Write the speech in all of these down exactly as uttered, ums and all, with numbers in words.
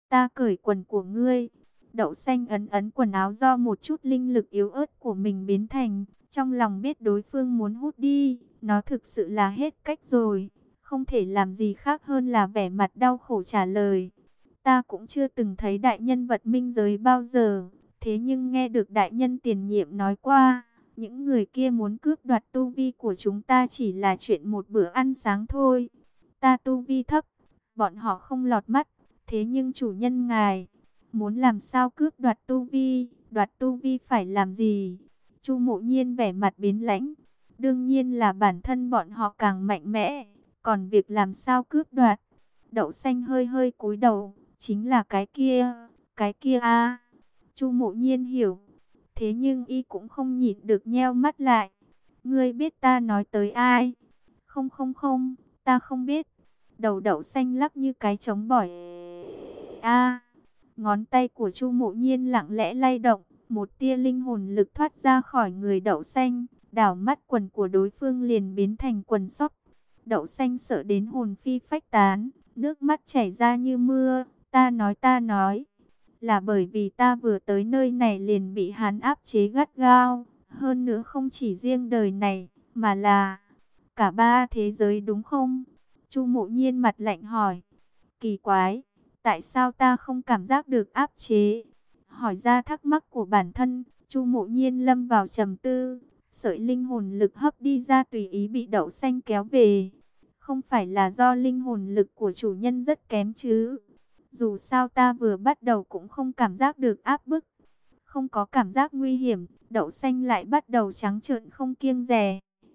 Ta cởi quần của ngươi. Đậu xanh ấn ấn quần áo do một chút linh lực yếu ớt của mình biến thành. Trong lòng biết đối phương muốn hút đi. Nó thực sự là hết cách rồi. Không thể làm gì khác hơn là vẻ mặt đau khổ trả lời. Ta cũng chưa từng thấy đại nhân vật minh giới bao giờ. Thế nhưng nghe được đại nhân tiền nhiệm nói qua, những người kia muốn cướp đoạt tu vi của chúng ta chỉ là chuyện một bữa ăn sáng thôi. Ta tu vi thấp, bọn họ không lọt mắt. Thế nhưng chủ nhân ngài, muốn làm sao cướp đoạt tu vi, đoạt tu vi phải làm gì? Chu Mộ Nhiên vẻ mặt biến lãnh. Đương nhiên là bản thân bọn họ càng mạnh mẽ. Còn việc làm sao cướp đoạt? Đậu xanh hơi hơi cúi đầu. Chính là cái kia, cái kia a. Chu Mộ Nhiên hiểu. Thế nhưng y cũng không nhịn được nheo mắt lại. Ngươi biết ta nói tới ai? Không không không, ta không biết. Đầu đậu xanh lắc như cái trống bỏi. A, ngón tay của Chu Mộ Nhiên lặng lẽ lay động, một tia linh hồn lực thoát ra khỏi người đậu xanh, đảo mắt quần của đối phương liền biến thành quần sóc. Đậu xanh sợ đến hồn phi phách tán, nước mắt chảy ra như mưa. Ta nói ta nói, là bởi vì ta vừa tới nơi này liền bị hắn áp chế gắt gao. Hơn nữa không chỉ riêng đời này, mà là cả ba thế giới đúng không? Chu Mộ Nhiên mặt lạnh hỏi. Kỳ quái, tại sao ta không cảm giác được áp chế? Hỏi ra thắc mắc của bản thân, Chu Mộ Nhiên lâm vào trầm tư. Sợi linh hồn lực hấp đi ra tùy ý bị đậu xanh kéo về. Không phải là do linh hồn lực của chủ nhân rất kém chứ? Dù sao ta vừa bắt đầu cũng không cảm giác được áp bức, không có cảm giác nguy hiểm. Đậu xanh lại bắt đầu trắng trợn không kiêng dè.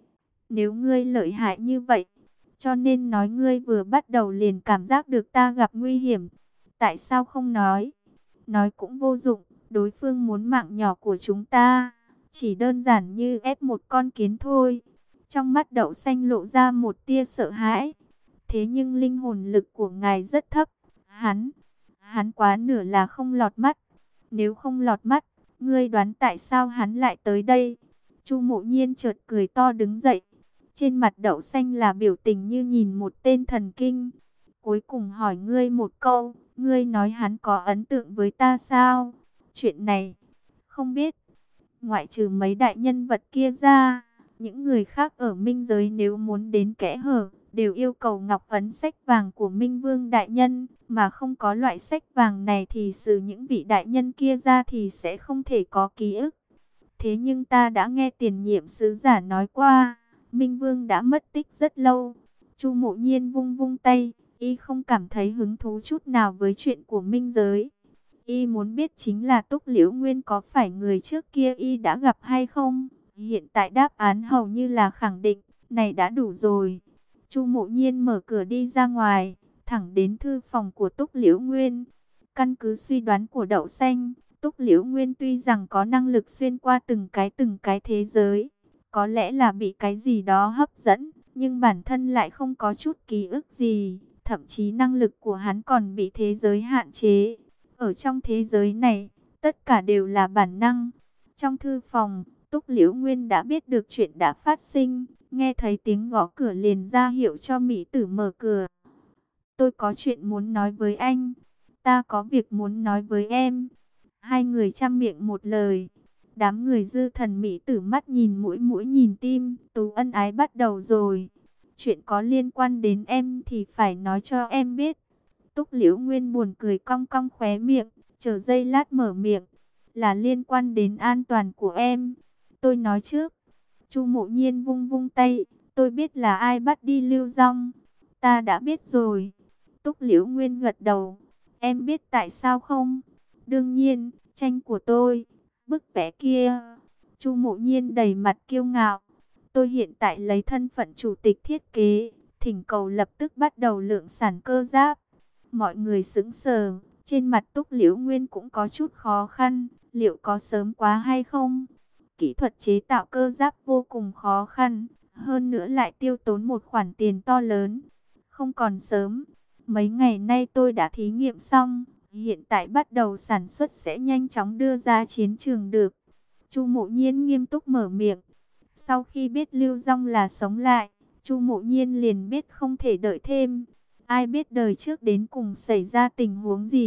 Nếu ngươi lợi hại như vậy, cho nên nói ngươi vừa bắt đầu liền cảm giác được ta gặp nguy hiểm. Tại sao không nói? Nói cũng vô dụng, đối phương muốn mạng nhỏ của chúng ta. Chỉ đơn giản như ép một con kiến thôi. Trong mắt đậu xanh lộ ra một tia sợ hãi. Thế nhưng linh hồn lực của ngài rất thấp. Hắn, hắn quá nửa là không lọt mắt. Nếu không lọt mắt, ngươi đoán tại sao hắn lại tới đây? Chu Mộ Nhiên chợt cười to đứng dậy. Trên mặt đậu xanh là biểu tình như nhìn một tên thần kinh. Cuối cùng hỏi ngươi một câu, ngươi nói hắn có ấn tượng với ta sao? Chuyện này, không biết. Ngoại trừ mấy đại nhân vật kia ra, những người khác ở minh giới nếu muốn đến kẽ hở, đều yêu cầu ngọc ấn sách vàng của Minh Vương đại nhân, mà không có loại sách vàng này thì sự những vị đại nhân kia ra thì sẽ không thể có ký ức. Thế nhưng ta đã nghe tiền nhiệm sứ giả nói qua, Minh Vương đã mất tích rất lâu. Chu Mộ Nhiên vung vung tay, y không cảm thấy hứng thú chút nào với chuyện của minh giới. Y muốn biết chính là Túc Liễu Nguyên có phải người trước kia y đã gặp hay không. Hiện tại đáp án hầu như là khẳng định, này đã đủ rồi. Chu Mộ Nhiên mở cửa đi ra ngoài, thẳng đến thư phòng của Túc Liễu Nguyên. Căn cứ suy đoán của Đậu Xanh, Túc Liễu Nguyên tuy rằng có năng lực xuyên qua từng cái từng cái thế giới, có lẽ là bị cái gì đó hấp dẫn, nhưng bản thân lại không có chút ký ức gì, thậm chí năng lực của hắn còn bị thế giới hạn chế. Ở trong thế giới này, tất cả đều là bản năng. Trong thư phòng, Túc Liễu Nguyên đã biết được chuyện đã phát sinh, nghe thấy tiếng gõ cửa liền ra hiệu cho Mỹ Tử mở cửa. Tôi có chuyện muốn nói với anh, ta có việc muốn nói với em. Hai người chăm miệng một lời. Đám người dư thần Mỹ Tử mắt nhìn mũi mũi nhìn tim, Tú ân ái bắt đầu rồi. Chuyện có liên quan đến em thì phải nói cho em biết. Túc Liễu Nguyên buồn cười cong cong khóe miệng, chờ giây lát mở miệng. Là liên quan đến an toàn của em. Tôi nói trước. Chu Mộ Nhiên vung vung tay. Tôi biết là ai bắt đi Lưu Dung. Ta đã biết rồi. Túc Liễu Nguyên gật đầu. Em biết tại sao không? Đương nhiên, tranh của tôi. Bức vẽ kia. Chu Mộ Nhiên đầy mặt kiêu ngạo. Tôi hiện tại lấy thân phận chủ tịch thiết kế. Thỉnh cầu lập tức bắt đầu lượng sản cơ giáp. Mọi người sững sờ. Trên mặt Túc Liễu Nguyên cũng có chút khó khăn. Liệu có sớm quá hay không? Kỹ thuật chế tạo cơ giáp vô cùng khó khăn. Hơn nữa lại tiêu tốn một khoản tiền to lớn. Không còn sớm. Mấy ngày nay tôi đã thí nghiệm xong. Hiện tại bắt đầu sản xuất sẽ nhanh chóng đưa ra chiến trường được. Chu Mộ Nhiên nghiêm túc mở miệng. Sau khi biết Lưu Dung là sống lại, Chu Mộ Nhiên liền biết không thể đợi thêm. Ai biết đời trước đến cùng xảy ra tình huống gì,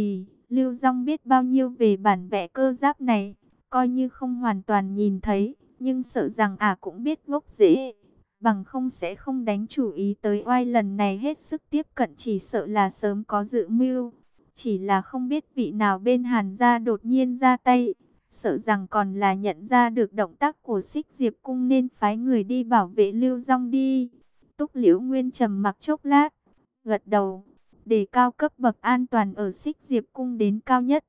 Lưu Dung biết bao nhiêu về bản vẽ cơ giáp này, coi như không hoàn toàn nhìn thấy, nhưng sợ rằng ả cũng biết gốc rễ, bằng không sẽ không đánh chủ ý tới oai lần này hết sức tiếp cận, chỉ sợ là sớm có dự mưu. Chỉ là không biết vị nào bên Hàn gia đột nhiên ra tay, sợ rằng còn là nhận ra được động tác của Xích Diệp Cung nên phái người đi bảo vệ Lưu Dung đi. Túc Liễu Nguyên trầm mặc chốc lát, gật đầu, để cao cấp bậc an toàn ở Xích Diệp Cung đến cao nhất.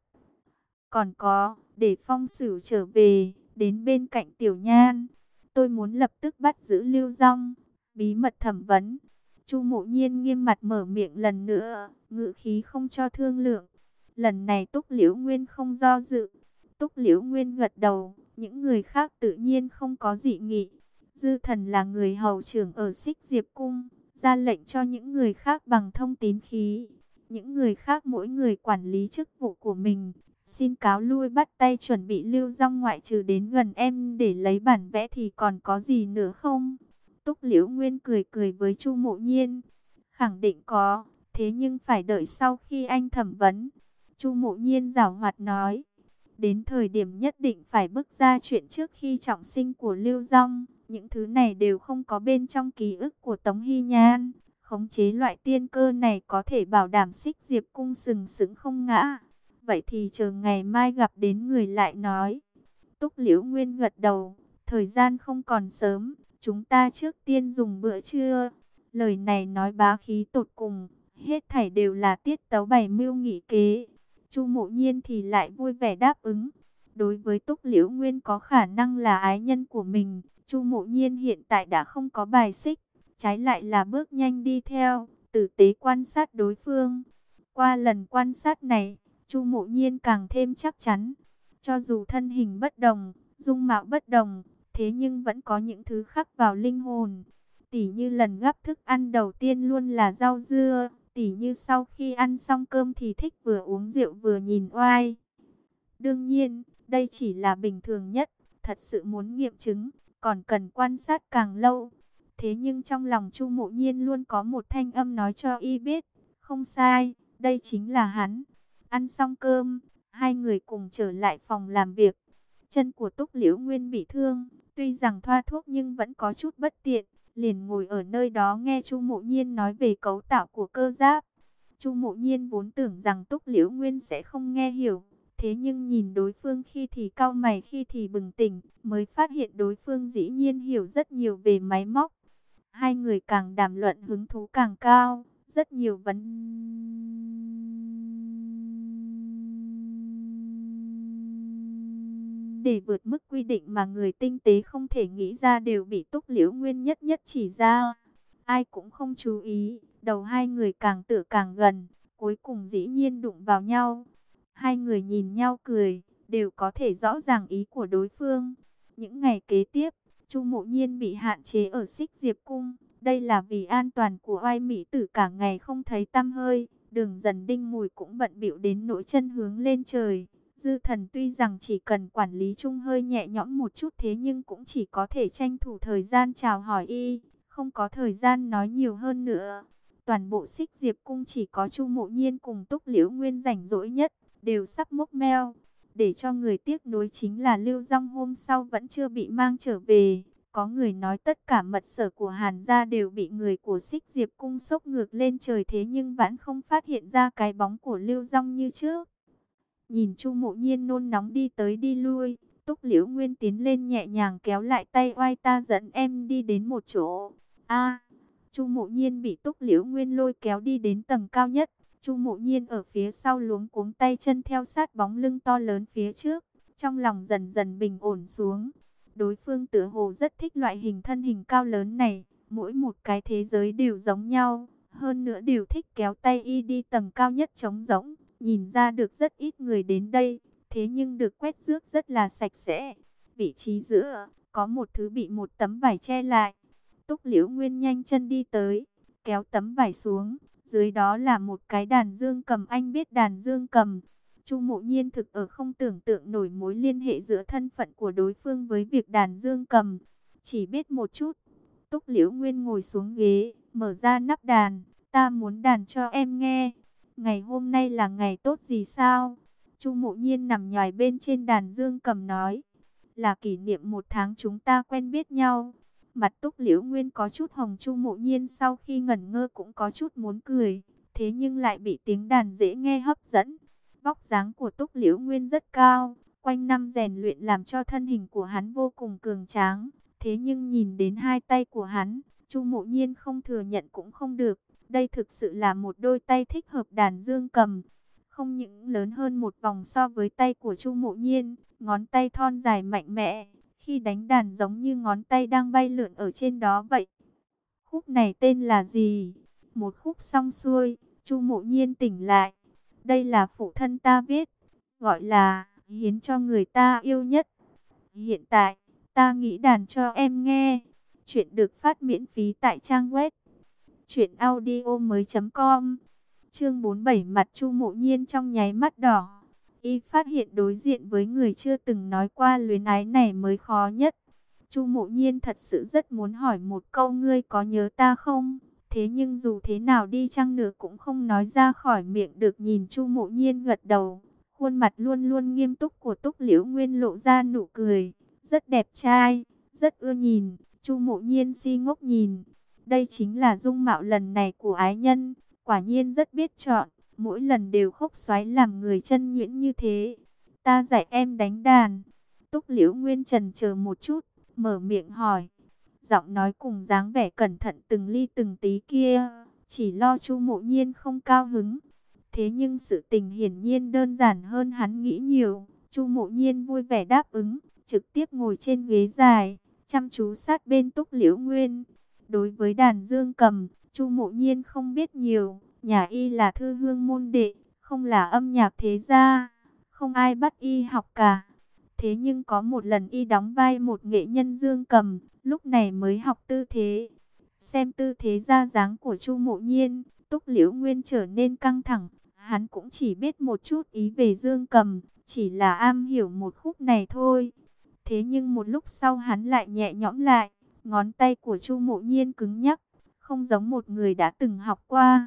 Còn có, để Phong Sửu trở về, đến bên cạnh Tiểu Nhan. Tôi muốn lập tức bắt giữ Lưu Dung, bí mật thẩm vấn. Chu Mộ Nhiên nghiêm mặt mở miệng lần nữa, ngữ khí không cho thương lượng. Lần này Túc Liễu Nguyên không do dự. Túc Liễu Nguyên gật đầu, những người khác tự nhiên không có dị nghị. Dư Thần là người hầu trưởng ở Xích Diệp Cung, ra lệnh cho những người khác bằng thông tín khí. Những người khác mỗi người quản lý chức vụ của mình. Xin cáo lui, bắt tay chuẩn bị Lưu Dung, ngoại trừ đến gần em để lấy bản vẽ thì còn có gì nữa không? Túc Liễu Nguyên cười cười với Chu Mộ Nhiên. Khẳng định có, thế nhưng phải đợi sau khi anh thẩm vấn. Chu Mộ Nhiên giảo hoạt nói. Đến thời điểm nhất định phải bức ra chuyện trước khi trọng sinh của Lưu Dung. Những thứ này đều không có bên trong ký ức của Tống Hy Nhan. Khống chế loại tiên cơ này có thể bảo đảm Xích Diệp Cung sừng sững không ngã. Vậy thì chờ ngày mai gặp đến người lại nói. Túc Liễu Nguyên gật đầu. Thời gian không còn sớm, chúng ta trước tiên dùng bữa trưa. Lời này nói bá khí tột cùng, hết thảy đều là tiết tấu bày mưu nghị kế. Chu Mộ Nhiên thì lại vui vẻ đáp ứng. Đối với Túc Liễu Nguyên có khả năng là ái nhân của mình, Chu Mộ Nhiên hiện tại đã không có bài xích, trái lại là bước nhanh đi theo, tử tế quan sát đối phương. Qua lần quan sát này, Chu Mộ Nhiên càng thêm chắc chắn, cho dù thân hình bất đồng, dung mạo bất đồng, thế nhưng vẫn có những thứ khắc vào linh hồn. Tỉ như lần gắp thức ăn đầu tiên luôn là rau dưa, tỉ như sau khi ăn xong cơm thì thích vừa uống rượu vừa nhìn oai. Đương nhiên, đây chỉ là bình thường nhất, thật sự muốn nghiệm chứng, còn cần quan sát càng lâu. Thế nhưng trong lòng Chu Mộ Nhiên luôn có một thanh âm nói cho y biết, không sai, đây chính là hắn. Ăn xong cơm, hai người cùng trở lại phòng làm việc. Chân của Túc Liễu Nguyên bị thương, tuy rằng thoa thuốc nhưng vẫn có chút bất tiện, liền ngồi ở nơi đó nghe Chu Mộ Nhiên nói về cấu tạo của cơ giáp. Chu Mộ Nhiên vốn tưởng rằng Túc Liễu Nguyên sẽ không nghe hiểu, thế nhưng nhìn đối phương khi thì cau mày khi thì bừng tỉnh, mới phát hiện đối phương dĩ nhiên hiểu rất nhiều về máy móc. Hai người càng đàm luận hứng thú càng cao, rất nhiều vấn để vượt mức quy định mà người tinh tế không thể nghĩ ra đều bị Túc Liễu Nguyên nhất nhất chỉ ra. Ai cũng không chú ý, đầu hai người càng tựa càng gần, cuối cùng dĩ nhiên đụng vào nhau. Hai người nhìn nhau cười, đều có thể rõ ràng ý của đối phương. Những ngày kế tiếp, Chu Mộ Nhiên bị hạn chế ở Xích Diệp Cung. Đây là vì an toàn của oai mỹ tử cả ngày không thấy tăm hơi. Đường Dần Đinh Mùi cũng bận bịu đến nỗi chân hướng lên trời. Dư Thần tuy rằng chỉ cần quản lý chung hơi nhẹ nhõm một chút, thế nhưng cũng chỉ có thể tranh thủ thời gian chào hỏi y, không có thời gian nói nhiều hơn nữa. Toàn bộ Xích Diệp Cung chỉ có Chu Mộ Nhiên cùng Túc Liễu Nguyên rảnh rỗi nhất, đều sắp mốc meo. Để cho người tiếc nuối chính là Lưu Dung hôm sau vẫn chưa bị mang trở về. Có người nói tất cả mật sở của Hàn gia đều bị người của Xích Diệp Cung xốc ngược lên trời, thế nhưng vẫn không phát hiện ra cái bóng của Lưu Dung như trước. Nhìn Chu Mộ Nhiên nôn nóng đi tới đi lui, Túc Liễu Nguyên tiến lên nhẹ nhàng kéo lại tay oai, ta dẫn em đi đến một chỗ. A, Chu Mộ Nhiên bị Túc Liễu Nguyên lôi kéo đi đến tầng cao nhất. Chu Mộ Nhiên ở phía sau luống cuống tay chân theo sát bóng lưng to lớn phía trước, trong lòng dần dần bình ổn xuống. Đối phương tựa hồ rất thích loại hình thân hình cao lớn này, mỗi một cái thế giới đều giống nhau, hơn nữa đều thích kéo tay y đi tầng cao nhất trống rỗng. Nhìn ra được rất ít người đến đây, thế nhưng được quét rước rất là sạch sẽ. Vị trí giữa, có một thứ bị một tấm vải che lại. Túc Liễu Nguyên nhanh chân đi tới, kéo tấm vải xuống. Dưới đó là một cái đàn dương cầm, anh biết đàn dương cầm. Chu Mộ Nhiên thực ở không tưởng tượng nổi mối liên hệ giữa thân phận của đối phương với việc đàn dương cầm. Chỉ biết một chút. Túc Liễu Nguyên ngồi xuống ghế, mở ra nắp đàn. Ta muốn đàn cho em nghe. Ngày hôm nay là ngày tốt gì sao? Chu Mộ Nhiên nằm nhoài bên trên đàn dương cầm nói. Là kỷ niệm một tháng chúng ta quen biết nhau. Mặt Túc Liễu Nguyên có chút hồng. Chu Mộ Nhiên sau khi ngẩn ngơ cũng có chút muốn cười. Thế nhưng lại bị tiếng đàn dễ nghe hấp dẫn. Vóc dáng của Túc Liễu Nguyên rất cao. Quanh năm rèn luyện làm cho thân hình của hắn vô cùng cường tráng. Thế nhưng nhìn đến hai tay của hắn, Chu Mộ Nhiên không thừa nhận cũng không được. Đây thực sự là một đôi tay thích hợp đàn dương cầm. Không những lớn hơn một vòng so với tay của Chu Mộ Nhiên, ngón tay thon dài mạnh mẽ, khi đánh đàn giống như ngón tay đang bay lượn ở trên đó vậy. Khúc này tên là gì? Một khúc xong xuôi, Chu Mộ Nhiên tỉnh lại. Đây là phụ thân ta viết, gọi là hiến cho người ta yêu nhất. Hiện tại, ta nghĩ đàn cho em nghe. Chuyện được phát miễn phí tại trang web truyện audio mới chấm com. Chương bốn mươi bảy, mặt Chu Mộ Nhiên trong nháy mắt đỏ. Y phát hiện đối diện với người chưa từng nói qua luyến ái này mới khó nhất. Chu Mộ Nhiên thật sự rất muốn hỏi một câu, ngươi có nhớ ta không? Thế nhưng dù thế nào đi chăng nữa cũng không nói ra khỏi miệng được. Nhìn Chu Mộ Nhiên gật đầu, khuôn mặt luôn luôn nghiêm túc của Túc Liễu Nguyên lộ ra nụ cười. Rất đẹp trai, rất ưa nhìn. Chu Mộ Nhiên si ngốc nhìn. Đây chính là dung mạo lần này của ái nhân. Quả nhiên rất biết chọn, mỗi lần đều khốc xoáy làm người chân nhuyễn như thế. Ta dạy em đánh đàn. Túc Liễu Nguyên chần chờ một chút, mở miệng hỏi. Giọng nói cùng dáng vẻ cẩn thận từng ly từng tí kia, chỉ lo Chu Mộ Nhiên không cao hứng. Thế nhưng sự tình hiển nhiên đơn giản hơn hắn nghĩ nhiều. Chu Mộ Nhiên vui vẻ đáp ứng, trực tiếp ngồi trên ghế dài, chăm chú sát bên Túc Liễu Nguyên. Đối với đàn dương cầm, Chu Mộ Nhiên không biết nhiều. Nhà y là thư hương môn đệ, không là âm nhạc thế gia, không ai bắt y học cả. Thế nhưng có một lần y đóng vai một nghệ nhân dương cầm, lúc này mới học tư thế. Xem tư thế ra dáng của Chu Mộ Nhiên, Túc Liễu Nguyên trở nên căng thẳng. Hắn cũng chỉ biết một chút ý về dương cầm, chỉ là am hiểu một khúc này thôi. Thế nhưng một lúc sau hắn lại nhẹ nhõm lại, ngón tay của Chu Mộ Nhiên cứng nhắc, không giống một người đã từng học qua.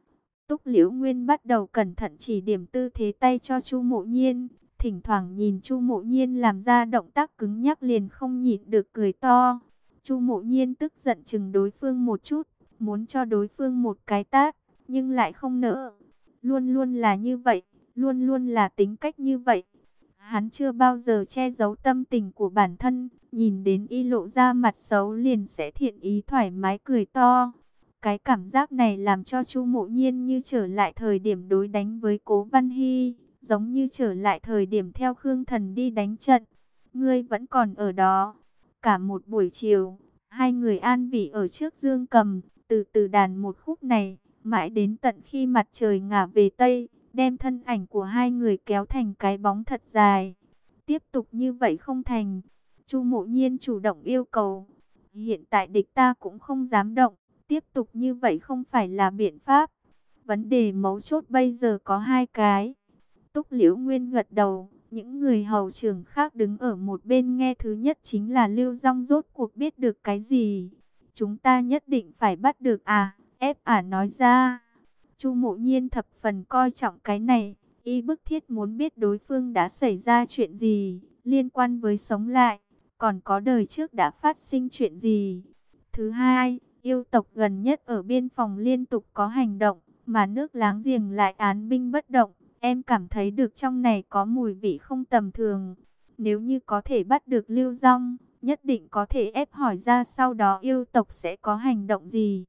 Túc Liễu Nguyên bắt đầu cẩn thận chỉ điểm tư thế tay cho Chu Mộ Nhiên, thỉnh thoảng nhìn Chu Mộ Nhiên làm ra động tác cứng nhắc liền không nhịn được cười to. Chu Mộ Nhiên tức giận chừng đối phương một chút, muốn cho đối phương một cái tát, nhưng lại không nỡ. Luôn luôn là như vậy, luôn luôn là tính cách như vậy. Hắn chưa bao giờ che giấu tâm tình của bản thân, nhìn đến y lộ ra mặt xấu liền sẽ thiện ý thoải mái cười to. Cái cảm giác này làm cho Chu Mộ Nhiên như trở lại thời điểm đối đánh với Cố Văn Hy, giống như trở lại thời điểm theo Khương Thần đi đánh trận. Ngươi vẫn còn ở đó. Cả một buổi chiều, hai người an vị ở trước dương cầm, từ từ đàn một khúc này, mãi đến tận khi mặt trời ngả về Tây, đem thân ảnh của hai người kéo thành cái bóng thật dài. Tiếp tục như vậy không thành. Chu Mộ Nhiên chủ động yêu cầu. Hiện tại địch ta cũng không dám động. Tiếp tục như vậy không phải là biện pháp. Vấn đề mấu chốt bây giờ có hai cái. Túc Liễu Nguyên gật đầu. Những người hầu trưởng khác đứng ở một bên nghe. Thứ nhất chính là Lưu Dung rốt cuộc biết được cái gì. Chúng ta nhất định phải bắt được à. Ép ả nói ra. Chu Mộ Nhiên thập phần coi trọng cái này. Y bức thiết muốn biết đối phương đã xảy ra chuyện gì. Liên quan với sống lại. Còn có đời trước đã phát sinh chuyện gì. Thứ hai, yêu tộc gần nhất ở biên phòng liên tục có hành động, mà nước láng giềng lại án binh bất động. Em cảm thấy được trong này có mùi vị không tầm thường. Nếu như có thể bắt được Lưu Dung, nhất định có thể ép hỏi ra sau đó yêu tộc sẽ có hành động gì.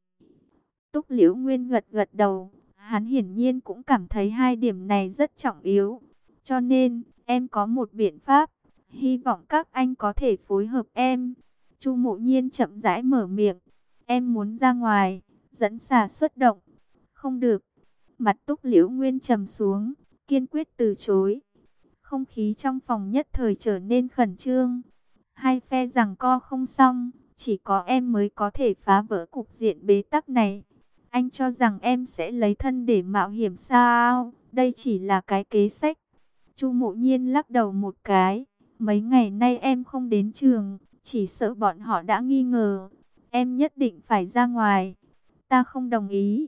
Túc Liễu Nguyên gật gật đầu, hắn hiển nhiên cũng cảm thấy hai điểm này rất trọng yếu. Cho nên, em có một biện pháp, hy vọng các anh có thể phối hợp em. Chu Mộ Nhiên chậm rãi mở miệng. Em muốn ra ngoài, dẫn xà xuất động. Không được. Mặt Túc Liễu Nguyên trầm xuống, kiên quyết từ chối. Không khí trong phòng nhất thời trở nên khẩn trương. Hai phe giằng co không xong, chỉ có em mới có thể phá vỡ cục diện bế tắc này. Anh cho rằng em sẽ lấy thân để mạo hiểm sao? Đây chỉ là cái kế sách. Chu Mộ Nhiên lắc đầu một cái. Mấy ngày nay em không đến trường, chỉ sợ bọn họ đã nghi ngờ. Em nhất định phải ra ngoài. Ta không đồng ý.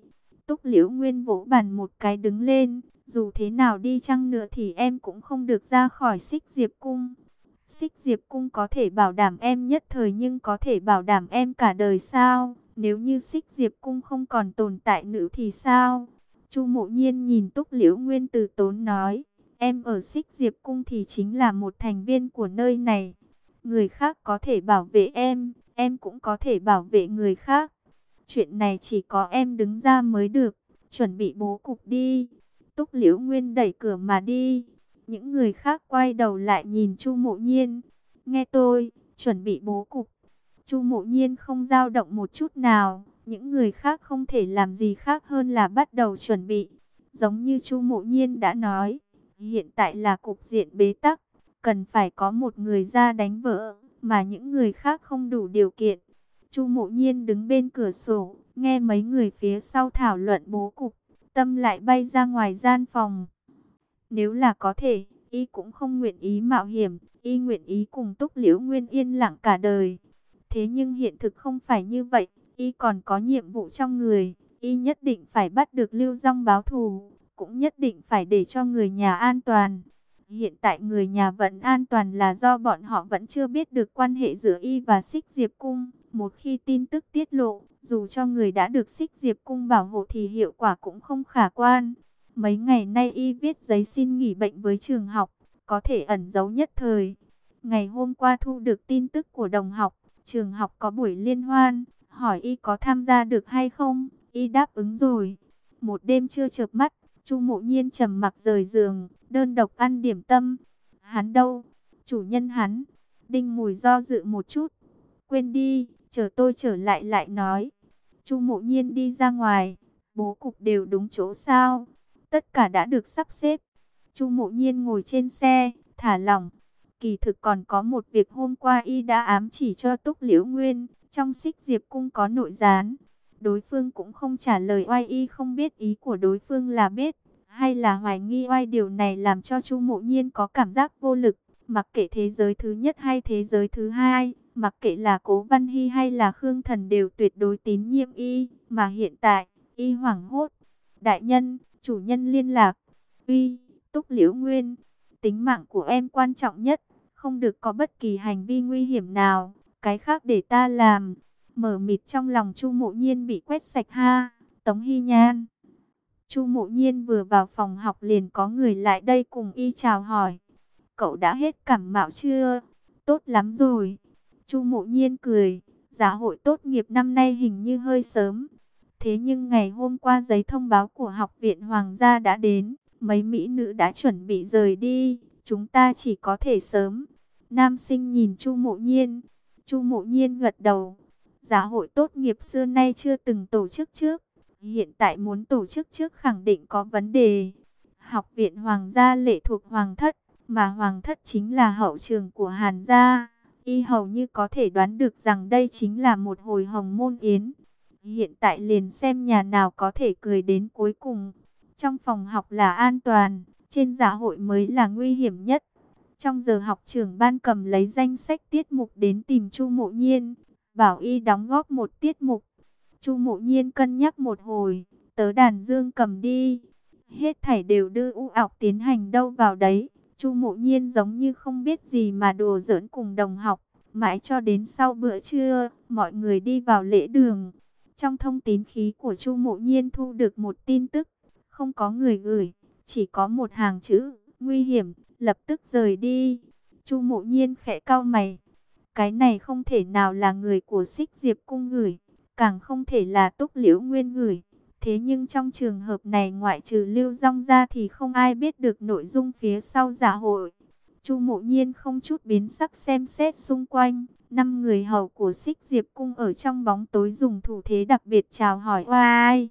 Túc Liễu Nguyên vỗ bàn một cái đứng lên. Dù thế nào đi chăng nữa thì em cũng không được ra khỏi Xích Diệp Cung. Xích Diệp Cung có thể bảo đảm em nhất thời nhưng có thể bảo đảm em cả đời sao? Nếu như Xích Diệp Cung không còn tồn tại nữa thì sao? Chu Mộ Nhiên nhìn Túc Liễu Nguyên từ tốn nói. Em ở Xích Diệp Cung thì chính là một thành viên của nơi này. Người khác có thể bảo vệ em, em cũng có thể bảo vệ người khác. Chuyện này chỉ có em đứng ra mới được. Chuẩn bị bố cục đi. Túc Liễu Nguyên đẩy cửa mà đi. Những người khác quay đầu lại nhìn Chu Mộ Nhiên. Nghe tôi, chuẩn bị bố cục. Chu Mộ Nhiên không dao động một chút nào. Những người khác không thể làm gì khác hơn là bắt đầu chuẩn bị. Giống như Chu Mộ Nhiên đã nói, hiện tại là cục diện bế tắc, cần phải có một người ra đánh vỡ, mà những người khác không đủ điều kiện. Chu Mộ Nhiên đứng bên cửa sổ, nghe mấy người phía sau thảo luận bố cục, tâm lại bay ra ngoài gian phòng. Nếu là có thể, y cũng không nguyện ý mạo hiểm, y nguyện ý cùng Túc Liễu Nguyên yên lặng cả đời. Thế nhưng hiện thực không phải như vậy, y còn có nhiệm vụ trong người, y nhất định phải bắt được Lưu Dung báo thù, cũng nhất định phải để cho người nhà an toàn. Hiện tại người nhà vẫn an toàn là do bọn họ vẫn chưa biết được quan hệ giữa y và Xích Diệp Cung. Một khi tin tức tiết lộ, dù cho người đã được Xích Diệp Cung bảo hộ thì hiệu quả cũng không khả quan. Mấy ngày nay y viết giấy xin nghỉ bệnh với trường học, có thể ẩn giấu nhất thời. Ngày hôm qua thu được tin tức của đồng học, trường học có buổi liên hoan, hỏi y có tham gia được hay không, y đáp ứng rồi. Một đêm chưa chợp mắt, Chu Mộ Nhiên trầm mặc rời giường, đơn độc ăn điểm tâm. Hắn đâu? Chủ nhân hắn. Đinh Mùi do dự một chút. Quên đi, chờ tôi trở lại lại nói. Chu Mộ Nhiên đi ra ngoài, bố cục đều đúng chỗ sao? Tất cả đã được sắp xếp. Chu Mộ Nhiên ngồi trên xe, thả lỏng. Kỳ thực còn có một việc hôm qua y đã ám chỉ cho Túc Liễu Nguyên, trong Xích Diệp Cung có nội gián. Đối phương cũng không trả lời oai, y không biết ý của đối phương là biết hay là hoài nghi oai. Điều này làm cho Chu Mộ Nhiên có cảm giác vô lực. Mặc kệ thế giới thứ nhất hay thế giới thứ hai, mặc kệ là Cố Văn Hy hay là Khương Thần đều tuyệt đối tín nhiệm y. Mà hiện tại, y hoảng hốt. Đại nhân, chủ nhân liên lạc. Uy, Túc Liễu Nguyên, tính mạng của em quan trọng nhất, không được có bất kỳ hành vi nguy hiểm nào, cái khác để ta làm. Mở mịt trong lòng Chu Mộ Nhiên bị quét sạch ha. Tống Hy Nhan. Chu Mộ Nhiên vừa vào phòng học liền có người lại đây cùng y chào hỏi. Cậu đã hết cảm mạo chưa? Tốt lắm rồi. Chu Mộ Nhiên cười. Dạ hội tốt nghiệp năm nay hình như hơi sớm. Thế nhưng ngày hôm qua giấy thông báo của Học viện Hoàng gia đã đến. Mấy mỹ nữ đã chuẩn bị rời đi. Chúng ta chỉ có thể sớm. Nam sinh nhìn Chu Mộ Nhiên. Chu Mộ Nhiên gật đầu. Dạ hội tốt nghiệp xưa nay chưa từng tổ chức trước. Hiện tại muốn tổ chức trước khẳng định có vấn đề. Học viện Hoàng gia lệ thuộc Hoàng thất, mà Hoàng thất chính là hậu trường của Hàn gia. Y hầu như có thể đoán được rằng đây chính là một hồi hồng môn yến. Hiện tại liền xem nhà nào có thể cười đến cuối cùng. Trong phòng học là an toàn, trên dạ hội mới là nguy hiểm nhất. Trong giờ học, trưởng ban cầm lấy danh sách tiết mục đến tìm Chu Mộ Nhiên, bảo y đóng góp một tiết mục. Chu Mộ Nhiên cân nhắc một hồi, tớ đàn dương cầm đi. Hết thảy đều đưa u ọc tiến hành đâu vào đấy. Chu Mộ Nhiên giống như không biết gì mà đùa giỡn cùng đồng học. Mãi cho đến sau bữa trưa, mọi người đi vào lễ đường. Trong thông tín khí của Chu Mộ Nhiên thu được một tin tức. Không có người gửi, chỉ có một hàng chữ, nguy hiểm, lập tức rời đi. Chu Mộ Nhiên khẽ cau mày. Cái này không thể nào là người của Xích Diệp Cung gửi, càng không thể là Túc Liễu Nguyên gửi. Thế nhưng trong trường hợp này ngoại trừ Lưu Dung ra thì không ai biết được nội dung phía sau dạ hội. Chu Mộ Nhiên không chút biến sắc xem xét xung quanh. Năm người hầu của Xích Diệp Cung ở trong bóng tối dùng thủ thế đặc biệt chào hỏi oai.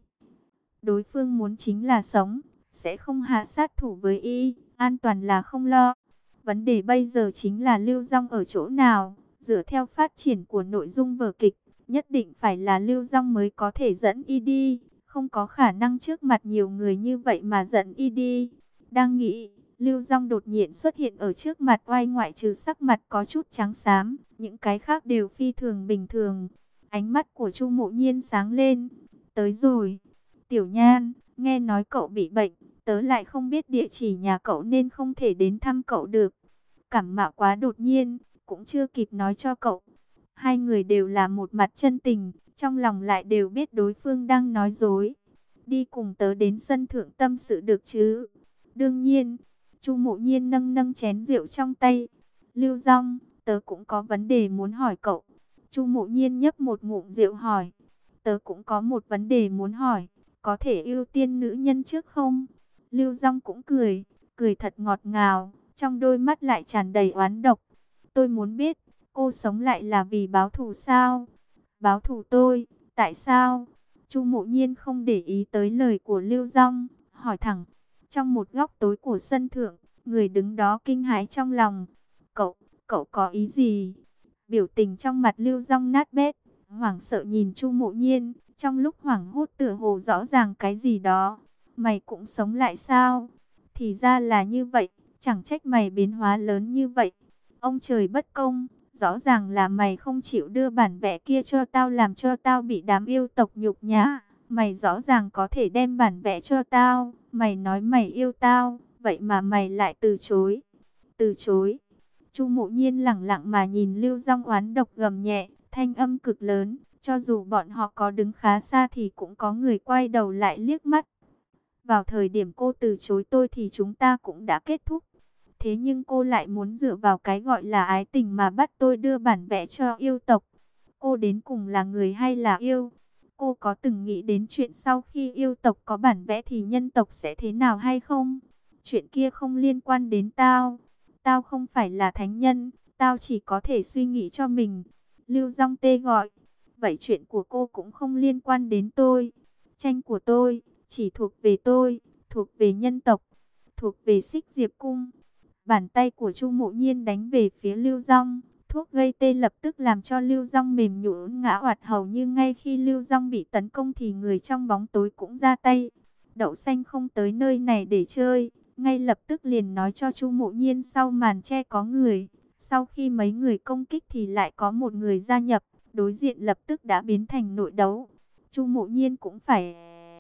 Đối phương muốn chính là sống, sẽ không hạ sát thủ với y, an toàn là không lo. Vấn đề bây giờ chính là Lưu Dung ở chỗ nào. Dựa theo phát triển của nội dung vở kịch, nhất định phải là Lưu Dung mới có thể dẫn y đi. Không có khả năng trước mặt nhiều người như vậy mà dẫn y đi. Đang nghĩ, Lưu Dung đột nhiên xuất hiện ở trước mặt oai, ngoại trừ sắc mặt có chút trắng xám, những cái khác đều phi thường bình thường. Ánh mắt của Chu Mộ Nhiên sáng lên. Tới rồi. Tiểu Nhan, nghe nói cậu bị bệnh, tớ lại không biết địa chỉ nhà cậu nên không thể đến thăm cậu được. Cảm mạo quá đột nhiên, cũng chưa kịp nói cho cậu. Hai người đều là một mặt chân tình, trong lòng lại đều biết đối phương đang nói dối. Đi cùng tớ đến sân thượng tâm sự được chứ? Đương nhiên. Chu Mộ Nhiên nâng nâng chén rượu trong tay. Lưu Dung, tớ cũng có vấn đề muốn hỏi cậu. Chu Mộ Nhiên nhấp một ngụm rượu hỏi. Tớ cũng có một vấn đề muốn hỏi, có thể ưu tiên nữ nhân trước không? Lưu Dung cũng cười, cười thật ngọt ngào, trong đôi mắt lại tràn đầy oán độc. Tôi muốn biết, cô sống lại là vì báo thù sao? Báo thù tôi, tại sao? Chu Mộ Nhiên không để ý tới lời của Lưu Dung, hỏi thẳng. Trong một góc tối của sân thượng, người đứng đó kinh hãi trong lòng. Cậu, cậu có ý gì? Biểu tình trong mặt Lưu Dung nát bét, hoảng sợ nhìn Chu Mộ Nhiên, trong lúc hoảng hốt tựa hồ rõ ràng cái gì đó. Mày cũng sống lại sao? Thì ra là như vậy, chẳng trách mày biến hóa lớn như vậy. Ông trời bất công, rõ ràng là mày không chịu đưa bản vẽ kia cho tao làm cho tao bị đám yêu tộc nhục nhã. Mày rõ ràng có thể đem bản vẽ cho tao, mày nói mày yêu tao, vậy mà mày lại từ chối. Từ chối. Chu Mộ Nhiên lẳng lặng mà nhìn Lưu Dung oán độc gầm nhẹ, thanh âm cực lớn, cho dù bọn họ có đứng khá xa thì cũng có người quay đầu lại liếc mắt. Vào thời điểm cô từ chối tôi thì chúng ta cũng đã kết thúc. Thế nhưng cô lại muốn dựa vào cái gọi là ái tình mà bắt tôi đưa bản vẽ cho yêu tộc. Cô đến cùng là người hay là yêu? Cô có từng nghĩ đến chuyện sau khi yêu tộc có bản vẽ thì nhân tộc sẽ thế nào hay không? Chuyện kia không liên quan đến tao. Tao không phải là thánh nhân, tao chỉ có thể suy nghĩ cho mình. Lưu Dung tê gọi. Vậy chuyện của cô cũng không liên quan đến tôi. Tranh của tôi, chỉ thuộc về tôi, thuộc về nhân tộc, thuộc về Xích Diệp Cung. Bàn tay của Chu Mộ Nhiên đánh về phía Lưu Dung. Thuốc gây tê lập tức làm cho Lưu Dung mềm nhũn ngã oạt, hầu như ngay khi Lưu Dung bị tấn công thì người trong bóng tối cũng ra tay. Đậu Xanh không tới nơi này để chơi, ngay lập tức liền nói cho Chu Mộ Nhiên sau màn che có người. Sau khi mấy người công kích thì lại có một người gia nhập, đối diện lập tức đã biến thành nội đấu. Chu Mộ Nhiên cũng phải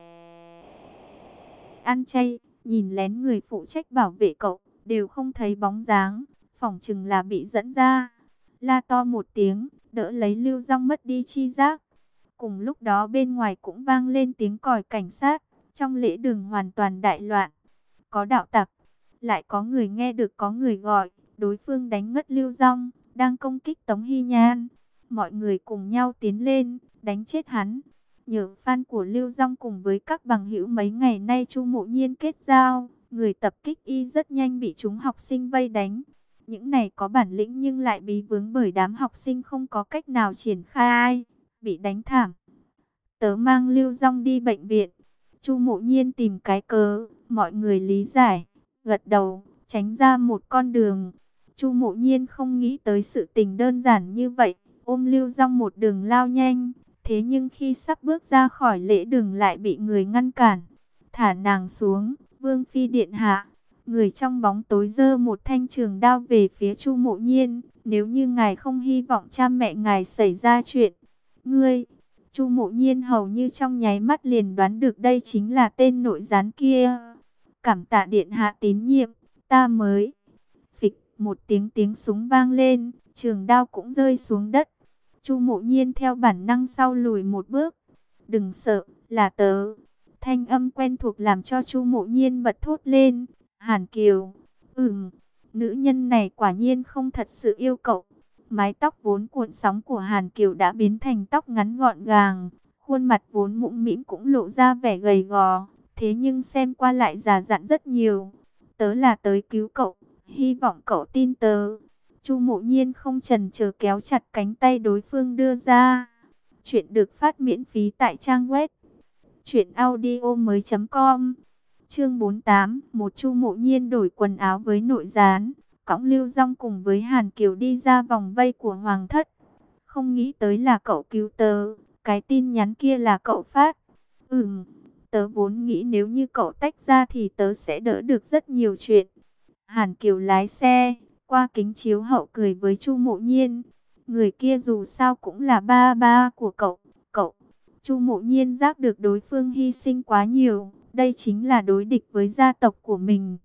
ăn chay, nhìn lén người phụ trách bảo vệ cậu, đều không thấy bóng dáng, phỏng chừng là bị dẫn ra. La to một tiếng, đỡ lấy Lưu Dung mất đi chi giác. Cùng lúc đó bên ngoài cũng vang lên tiếng còi cảnh sát, trong lễ đường hoàn toàn đại loạn. Có đạo tặc, lại có người nghe được có người gọi, đối phương đánh ngất Lưu Dung, đang công kích Tống Hy Nhan. Mọi người cùng nhau tiến lên, đánh chết hắn. Nhờ fan của Lưu Dung cùng với các bằng hữu mấy ngày nay Chu Mộ Nhiên kết giao, người tập kích y rất nhanh bị chúng học sinh vây đánh. Những này có bản lĩnh nhưng lại bí vướng bởi đám học sinh không có cách nào triển khai, bị đánh thảm. Tớ mang Lưu Dung đi bệnh viện. Chu Mộ Nhiên tìm cái cớ, mọi người lý giải, gật đầu, tránh ra một con đường. Chu Mộ Nhiên không nghĩ tới sự tình đơn giản như vậy, ôm Lưu Dung một đường lao nhanh. Thế nhưng khi sắp bước ra khỏi lễ đường lại bị người ngăn cản. Thả nàng xuống, Vương Phi điện hạ. Người trong bóng tối giơ một thanh trường đao về phía Chu Mộ Nhiên. Nếu như ngài không hy vọng cha mẹ ngài xảy ra chuyện. Ngươi, Chu Mộ Nhiên hầu như trong nháy mắt liền đoán được đây chính là tên nội gián kia. Cảm tạ điện hạ tín nhiệm, ta mới. Phịch, một tiếng tiếng súng vang lên, trường đao cũng rơi xuống đất. Chu Mộ Nhiên theo bản năng sau lùi một bước. Đừng sợ, là tớ. Thanh âm quen thuộc làm cho Chu Mộ Nhiên bật thốt lên. Hàn Kiều. Ừm, nữ nhân này quả nhiên không thật sự yêu cậu. Mái tóc vốn cuộn sóng của Hàn Kiều đã biến thành tóc ngắn gọn gàng. Khuôn mặt vốn mũm mĩm cũng lộ ra vẻ gầy gò. Thế nhưng xem qua lại già dặn rất nhiều. Tớ là tới cứu cậu. Hy vọng cậu tin tớ. Chu Mộ Nhiên không chần chờ kéo chặt cánh tay đối phương đưa ra. Chuyện được phát miễn phí tại trang web truyện audio mới chấm com. Chương bốn mươi tám, một Chu Mộ Nhiên đổi quần áo với nội gián, cõng Lưu Dung cùng với Hàn Kiều đi ra vòng vây của hoàng thất. Không nghĩ tới là cậu cứu tớ, cái tin nhắn kia là cậu phát. Ừm, tớ vốn nghĩ nếu như cậu tách ra thì tớ sẽ đỡ được rất nhiều chuyện. Hàn Kiều lái xe qua kính chiếu hậu cười với Chu Mộ Nhiên. Người kia dù sao cũng là ba ba của cậu. Cậu, Chu Mộ Nhiên giác được đối phương hy sinh quá nhiều, đây chính là đối địch với gia tộc của mình.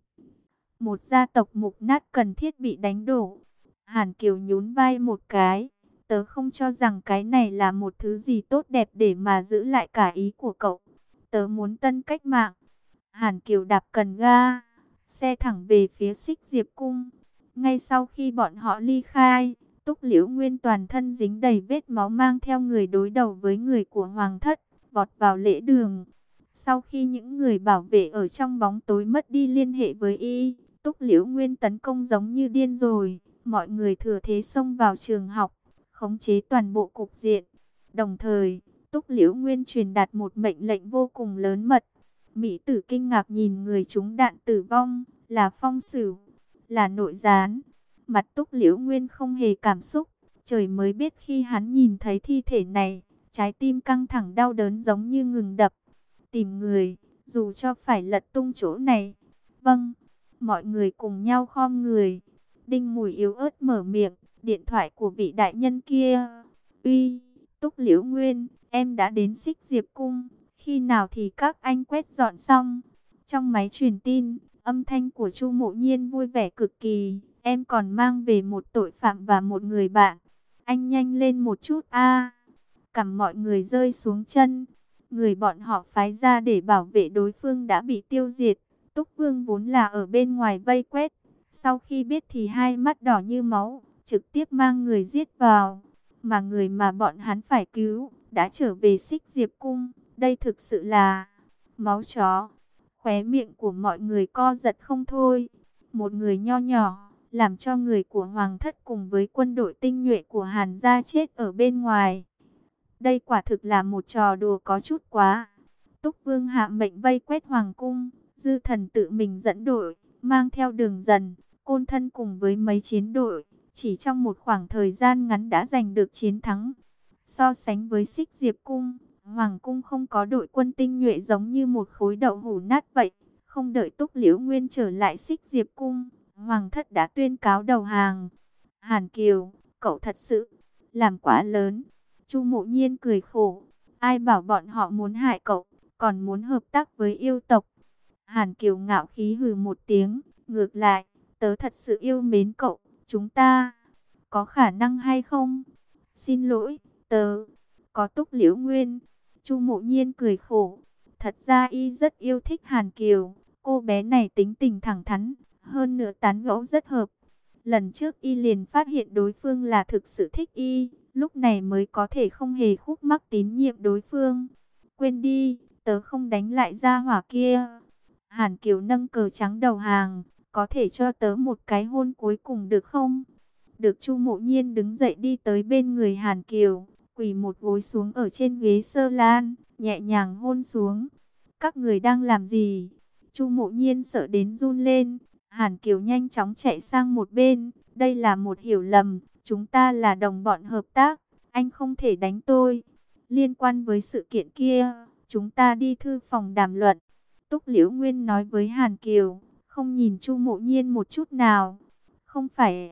Một gia tộc mục nát cần thiết bị đánh đổ. Hàn Kiều nhún vai một cái, tớ không cho rằng cái này là một thứ gì tốt đẹp để mà giữ lại cả ý của cậu. Tớ muốn tân cách mạng. Hàn Kiều đạp cần ga, xe thẳng về phía Xích Diệp Cung. Ngay sau khi bọn họ ly khai, Túc Liễu Nguyên toàn thân dính đầy vết máu mang theo người đối đầu với người của Hoàng thất, vọt vào lễ đường. Sau khi những người bảo vệ ở trong bóng tối mất đi liên hệ với y, Túc Liễu Nguyên tấn công giống như điên rồi. Mọi người thừa thế xông vào trường học, khống chế toàn bộ cục diện. Đồng thời, Túc Liễu Nguyên truyền đạt một mệnh lệnh vô cùng lớn mật. Mỹ Tử kinh ngạc nhìn người trúng đạn tử vong, là Phong Sửu, là nội gián. Mặt Túc Liễu Nguyên không hề cảm xúc, trời mới biết khi hắn nhìn thấy thi thể này, trái tim căng thẳng đau đớn giống như ngừng đập. Tìm người, dù cho phải lật tung chỗ này. Vâng, mọi người cùng nhau khom người. Đinh Mùi yếu ớt mở miệng, điện thoại của vị đại nhân kia. Uy, Túc Liễu Nguyên, em đã đến Xích Diệp Cung, khi nào thì các anh quét dọn xong? Trong máy truyền tin, âm thanh của Chu Mộ Nhiên vui vẻ cực kỳ. Em còn mang về một tội phạm và một người bạn. Anh nhanh lên một chút a. Cằm mọi người rơi xuống chân. Người bọn họ phái ra để bảo vệ đối phương đã bị tiêu diệt. Túc Vương vốn là ở bên ngoài vây quét. Sau khi biết thì hai mắt đỏ như máu, trực tiếp mang người giết vào. Mà người mà bọn hắn phải cứu, đã trở về Xích Diệp Cung. Đây thực sự là máu chó. Khóe miệng của mọi người co giật không thôi. Một người nho nhỏ, làm cho người của Hoàng thất cùng với quân đội tinh nhuệ của Hàn gia chết ở bên ngoài. Đây quả thực là một trò đùa có chút quá. Túc Vương hạ mệnh vây quét Hoàng cung, Dư Thần tự mình dẫn đội, mang theo Đường Dần, Côn Thân cùng với mấy chiến đội, chỉ trong một khoảng thời gian ngắn đã giành được chiến thắng. So sánh với Xích Diệp Cung, Hoàng cung không có đội quân tinh nhuệ giống như một khối đậu hũ nát vậy. Không đợi Túc Liễu Nguyên trở lại Xích Diệp Cung, Hoàng thất đã tuyên cáo đầu hàng. Hàn Kiều, cậu thật sự làm quá lớn. Chu Mộ Nhiên cười khổ. Ai bảo bọn họ muốn hại cậu, còn muốn hợp tác với yêu tộc. Hàn Kiều ngạo khí hừ một tiếng. Ngược lại, tớ thật sự yêu mến cậu. Chúng ta có khả năng hay không? Xin lỗi, tớ có Túc Liễu Nguyên. Chu Mộ Nhiên cười khổ. Thật ra y rất yêu thích Hàn Kiều. Cô bé này tính tình thẳng thắn, hơn nữa tán gẫu rất hợp. Lần trước y liền phát hiện đối phương là thực sự thích y, lúc này mới có thể không hề khúc mắc tín nhiệm đối phương. Quên đi, tớ không đánh lại gia hỏa kia. Hàn Kiều nâng cờ trắng đầu hàng, có thể cho tớ một cái hôn cuối cùng được không? Được. Chu Mộ Nhiên đứng dậy đi tới bên người Hàn Kiều, quỳ một gối xuống ở trên ghế sơ lan, nhẹ nhàng hôn xuống. Các người đang làm gì? Chu Mộ Nhiên sợ đến run lên. Hàn Kiều nhanh chóng chạy sang một bên. Đây là một hiểu lầm. Chúng ta là đồng bọn hợp tác. Anh không thể đánh tôi. Liên quan với sự kiện kia, chúng ta đi thư phòng đàm luận. Túc Liễu Nguyên nói với Hàn Kiều, không nhìn Chu Mộ Nhiên một chút nào. Không phải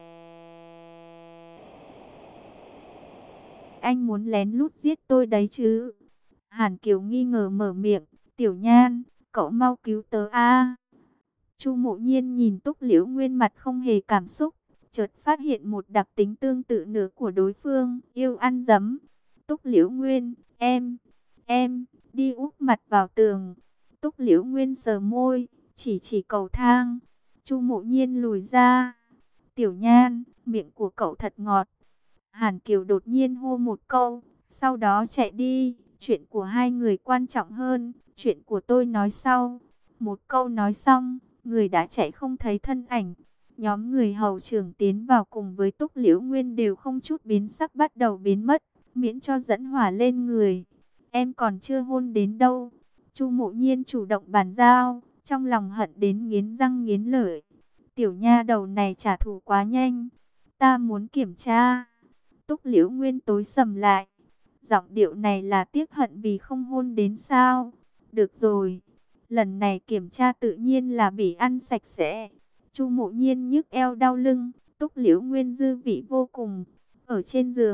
anh muốn lén lút giết tôi đấy chứ? Hàn Kiều nghi ngờ mở miệng. Tiểu Nhan, cậu mau cứu tớ a. Chu Mộ Nhiên nhìn Túc Liễu Nguyên mặt không hề cảm xúc, chợt phát hiện một đặc tính tương tự nữa của đối phương, yêu ăn dấm. Túc Liễu Nguyên, em, em, đi úp mặt vào tường. Túc Liễu Nguyên sờ môi, chỉ chỉ cầu thang. Chu Mộ Nhiên lùi ra. Tiểu Nhan, miệng của cậu thật ngọt. Hàn Kiều đột nhiên hô một câu, sau đó chạy đi. Chuyện của hai người quan trọng hơn, chuyện của tôi nói sau. Một câu nói xong, người đã chạy không thấy thân ảnh. Nhóm người hầu trưởng tiến vào cùng với Túc Liễu Nguyên đều không chút biến sắc bắt đầu biến mất, miễn cho dẫn hỏa lên người. Em còn chưa hôn đến đâu. Chu Mộ Nhiên chủ động bàn giao, trong lòng hận đến nghiến răng nghiến lợi. Tiểu nha đầu này trả thù quá nhanh. Ta muốn kiểm tra. Túc Liễu Nguyên tối sầm lại. Giọng điệu này là tiếc hận vì không hôn đến sao? Được rồi. Lần này kiểm tra tự nhiên là bị ăn sạch sẽ. Chu Mộ Nhiên nhức eo đau lưng. Túc Liễu Nguyên dư vị vô cùng. Ở trên giường,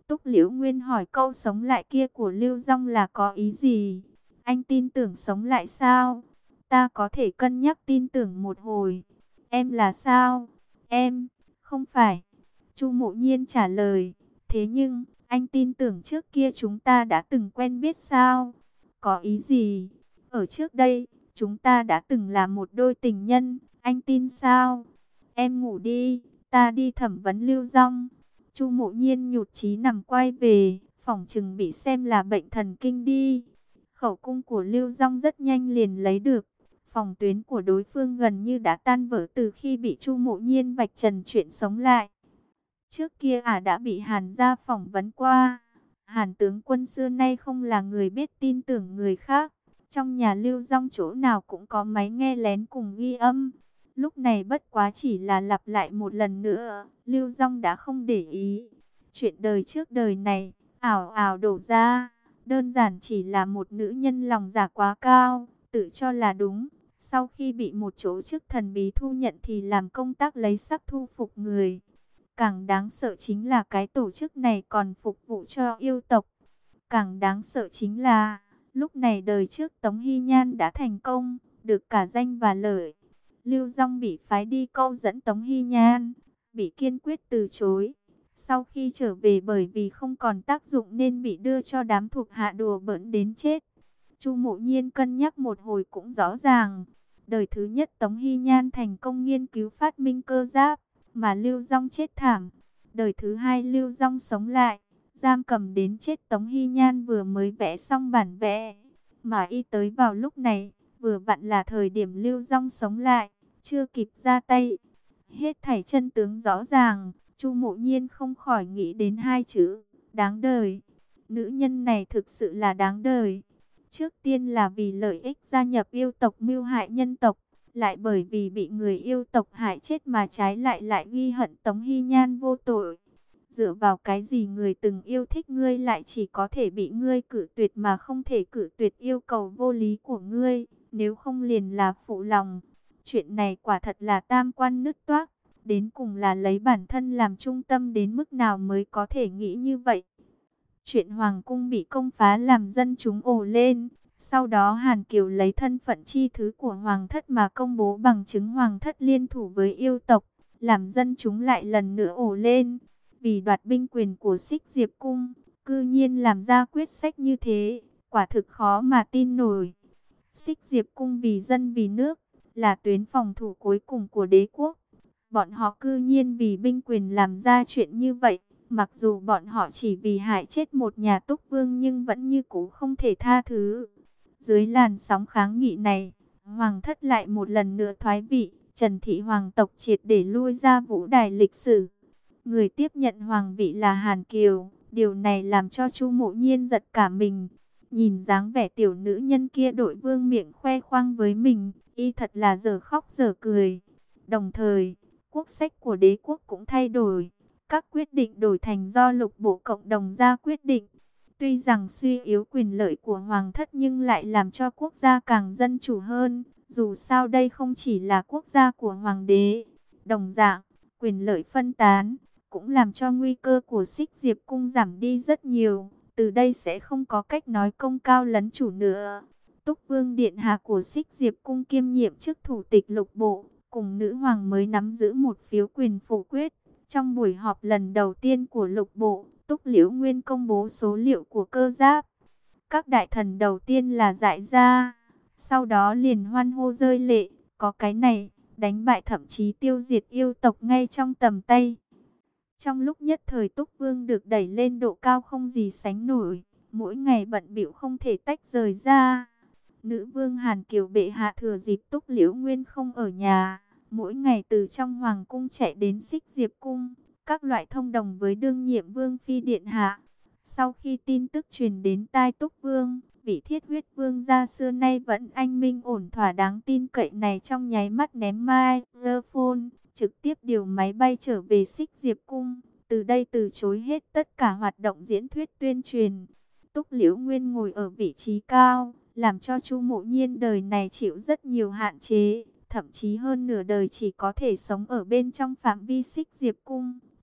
Túc Liễu Nguyên hỏi câu sống lại kia của Lưu Dung là có ý gì? Anh tin tưởng sống lại sao? Ta có thể cân nhắc tin tưởng một hồi. Em là sao? Em, không phải. Chu Mộ Nhiên trả lời. Thế nhưng, anh tin tưởng trước kia chúng ta đã từng quen biết sao? Có ý gì? Ở trước đây, chúng ta đã từng là một đôi tình nhân, anh tin sao? Em ngủ đi, ta đi thẩm vấn Lưu Dung. Chu Mộ Nhiên nhụt chí nằm quay về, phỏng chừng bị xem là bệnh thần kinh đi. Khẩu cung của Lưu Dung rất nhanh liền lấy được. Phòng tuyến của đối phương gần như đã tan vỡ từ khi bị Chu Mộ Nhiên vạch trần chuyện sống lại. Trước kia ả đã bị Hàn gia phỏng vấn qua. Hàn tướng quân xưa nay không là người biết tin tưởng người khác. Trong nhà Lưu Dung chỗ nào cũng có máy nghe lén cùng ghi âm. Lúc này bất quá chỉ là lặp lại một lần nữa, Lưu Dung đã không để ý. Chuyện đời trước đời này, ảo ảo đổ ra, đơn giản chỉ là một nữ nhân lòng dạ quá cao, tự cho là đúng. Sau khi bị một chỗ chức thần bí thu nhận thì làm công tác lấy sắc thu phục người. Càng đáng sợ chính là cái tổ chức này còn phục vụ cho yêu tộc. Càng đáng sợ chính là, lúc này đời trước Tống Hy Nhan đã thành công, được cả danh và lợi. Lưu Dung bị phái đi câu dẫn Tống Hy Nhan, bị kiên quyết từ chối. Sau khi trở về bởi vì không còn tác dụng nên bị đưa cho đám thuộc hạ đùa bỡn đến chết. Chu Mộ Nhiên cân nhắc một hồi cũng rõ ràng. Đời thứ nhất Tống Hy Nhan thành công nghiên cứu phát minh cơ giáp, mà Lưu Dung chết thảm. Đời thứ hai Lưu Dung sống lại, giam cầm đến chết Tống Hy Nhan vừa mới vẽ xong bản vẽ. Mà y tới vào lúc này, vừa vặn là thời điểm Lưu Dung sống lại, chưa kịp ra tay. Hết thảy chân tướng rõ ràng, Chu Mộ Nhiên không khỏi nghĩ đến hai chữ, đáng đời. Nữ nhân này thực sự là đáng đời. Trước tiên là vì lợi ích gia nhập yêu tộc mưu hại nhân tộc, lại bởi vì bị người yêu tộc hại chết mà trái lại lại ghi hận Tống Hy Nhan vô tội. Dựa vào cái gì người từng yêu thích ngươi lại chỉ có thể bị ngươi cử tuyệt mà không thể cử tuyệt yêu cầu vô lý của ngươi, nếu không liền là phụ lòng. Chuyện này quả thật là tam quan nứt toác, đến cùng là lấy bản thân làm trung tâm đến mức nào mới có thể nghĩ như vậy. Chuyện Hoàng cung bị công phá làm dân chúng ồ lên. Sau đó Hàn Kiều lấy thân phận chi thứ của Hoàng thất mà công bố bằng chứng Hoàng thất liên thủ với yêu tộc, làm dân chúng lại lần nữa ồ lên. Vì đoạt binh quyền của Xích Diệp Cung, cư nhiên làm ra quyết sách như thế, quả thực khó mà tin nổi. Xích Diệp Cung vì dân vì nước, là tuyến phòng thủ cuối cùng của đế quốc. Bọn họ cư nhiên vì binh quyền làm ra chuyện như vậy. Mặc dù bọn họ chỉ vì hại chết một nhà Túc Vương nhưng vẫn như cũ không thể tha thứ. Dưới làn sóng kháng nghị này, Hoàng thất lại một lần nữa thoái vị, Trần Thị Hoàng tộc triệt để lui ra vũ đài lịch sử. Người tiếp nhận hoàng vị là Hàn Kiều, điều này làm cho Chu Mộ Nhiên giật cả mình. Nhìn dáng vẻ tiểu nữ nhân kia đội vương miệng khoe khoang với mình, y thật là dở khóc dở cười. Đồng thời, quốc sách của đế quốc cũng thay đổi. Các quyết định đổi thành do lục bộ cộng đồng ra quyết định. Tuy rằng suy yếu quyền lợi của hoàng thất nhưng lại làm cho quốc gia càng dân chủ hơn. Dù sao đây không chỉ là quốc gia của hoàng đế. Đồng dạng, quyền lợi phân tán cũng làm cho nguy cơ của Xích Diệp Cung giảm đi rất nhiều. Từ đây sẽ không có cách nói công cao lấn chủ nữa. Túc Vương Điện Hạ của Xích Diệp Cung kiêm nhiệm chức thủ tịch lục bộ, cùng nữ hoàng mới nắm giữ một phiếu quyền phủ quyết. Trong buổi họp lần đầu tiên của lục bộ, Túc Liễu Nguyên công bố số liệu của cơ giáp. Các đại thần đầu tiên là Dại Gia, sau đó liền hoan hô rơi lệ, có cái này, đánh bại thậm chí tiêu diệt yêu tộc ngay trong tầm tay. Trong lúc nhất thời Túc Vương được đẩy lên độ cao không gì sánh nổi, mỗi ngày bận bịu không thể tách rời ra. Nữ vương Hàn Kiều bệ hạ thừa dịp Túc Liễu Nguyên không ở nhà, mỗi ngày từ trong hoàng cung chạy đến Xích Diệp Cung, các loại thông đồng với đương nhiệm vương phi điện hạ. Sau khi tin tức truyền đến tai Túc Vương, vị thiết huyết vương gia xưa nay vẫn anh minh ổn thỏa đáng tin cậy này trong nháy mắt ném microphone, trực tiếp điều máy bay trở về Xích Diệp Cung, từ đây từ chối hết tất cả hoạt động diễn thuyết tuyên truyền. Túc Liễu Nguyên ngồi ở vị trí cao, làm cho Chu Mộ Nhiên đời này chịu rất nhiều hạn chế, thậm chí hơn nửa đời chỉ có thể sống ở bên trong phạm vi Xích Diệp Cung,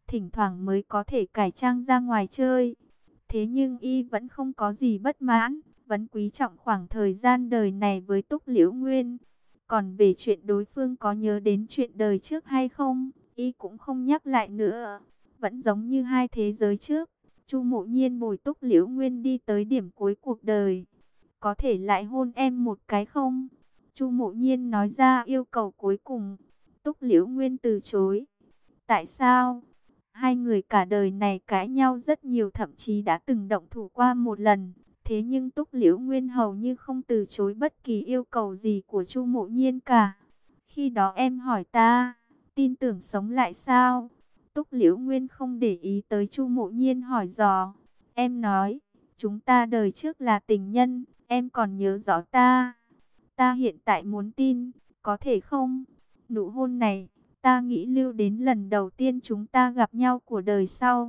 thỉnh thoảng mới có thể cải trang ra ngoài chơi. Thế nhưng y vẫn không có gì bất mãn, vẫn quý trọng khoảng thời gian đời này với Túc Liễu Nguyên. Còn về chuyện đối phương có nhớ đến chuyện đời trước hay không, y cũng không nhắc lại nữa. Vẫn giống như hai thế giới trước, Chu Mộ Nhiên bồi Túc Liễu Nguyên đi tới điểm cuối cuộc đời. Có thể lại hôn em một cái không? Chu Mộ Nhiên nói ra yêu cầu cuối cùng. Túc Liễu Nguyên từ chối. Tại sao? Hai người cả đời này cãi nhau rất nhiều, thậm chí đã từng động thủ qua một lần. Thế nhưng Túc Liễu Nguyên hầu như không từ chối bất kỳ yêu cầu gì của Chu Mộ Nhiên cả. Khi đó em hỏi ta, tin tưởng sống lại sao? Túc Liễu Nguyên không để ý tới Chu Mộ Nhiên hỏi dò. Em nói, chúng ta đời trước là tình nhân, em còn nhớ rõ ta. Ta hiện tại muốn tin, có thể không? Nụ hôn này, ta nghĩ lưu đến lần đầu tiên chúng ta gặp nhau của đời sau.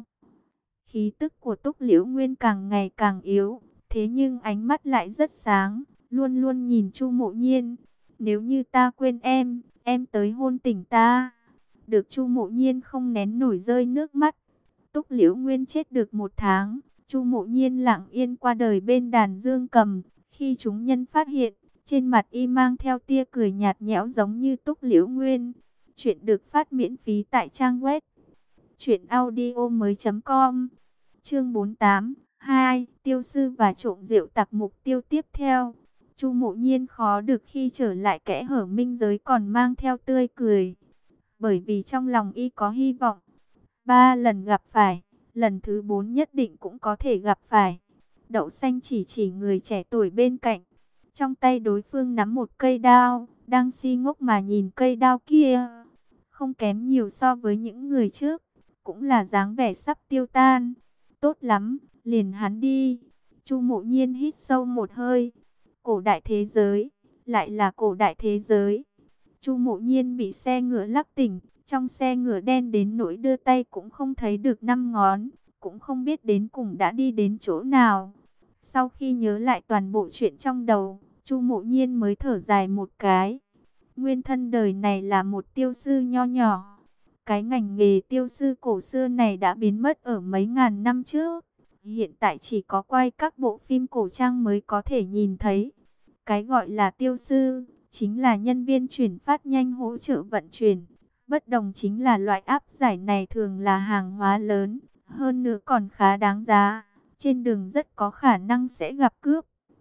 Khí tức của Túc Liễu Nguyên càng ngày càng yếu, thế nhưng ánh mắt lại rất sáng, luôn luôn nhìn Chu Mộ Nhiên. Nếu như ta quên em, em tới hôn tỉnh ta. Được Chu Mộ Nhiên không nén nổi rơi nước mắt. Túc Liễu Nguyên chết được một tháng, Chu Mộ Nhiên lặng yên qua đời bên đàn dương cầm. Khi chúng nhân phát hiện, trên mặt y mang theo tia cười nhạt nhẽo giống như Túc Liễu Nguyên. Chuyện được phát miễn phí tại trang web truyện audio mới.com. Chương bốn mươi tám, hai, tiêu sư và trộm rượu tặc. Mục tiêu tiếp theo. Chu Mộ Nhiên khó được khi trở lại kẽ hở minh giới còn mang theo tươi cười. Bởi vì trong lòng y có hy vọng. Ba lần gặp phải, lần thứ bốn nhất định cũng có thể gặp phải. Đậu Xanh chỉ chỉ người trẻ tuổi bên cạnh. Trong tay đối phương nắm một cây đao, đang si ngốc mà nhìn cây đao kia. Không kém nhiều so với những người trước, cũng là dáng vẻ sắp tiêu tan. Tốt lắm, liền hắn đi. Chu Mộ Nhiên hít sâu một hơi. Cổ đại thế giới, lại là cổ đại thế giới. Chu Mộ Nhiên bị xe ngựa lắc tỉnh, trong xe ngựa đen đến nỗi đưa tay cũng không thấy được năm ngón, cũng không biết đến cùng đã đi đến chỗ nào. Sau khi nhớ lại toàn bộ chuyện trong đầu, Chu Mộ Nhiên mới thở dài một cái. Nguyên thân đời này là một tiêu sư nho nhỏ. Cái ngành nghề tiêu sư cổ xưa này đã biến mất ở mấy ngàn năm trước. Hiện tại chỉ có quay các bộ phim cổ trang mới có thể nhìn thấy. Cái gọi là tiêu sư, chính là nhân viên chuyển phát nhanh hỗ trợ vận chuyển. Bất đồng chính là loại áp giải này thường là hàng hóa lớn, hơn nữa còn khá đáng giá. Trên đường rất có khả năng sẽ gặp cướp.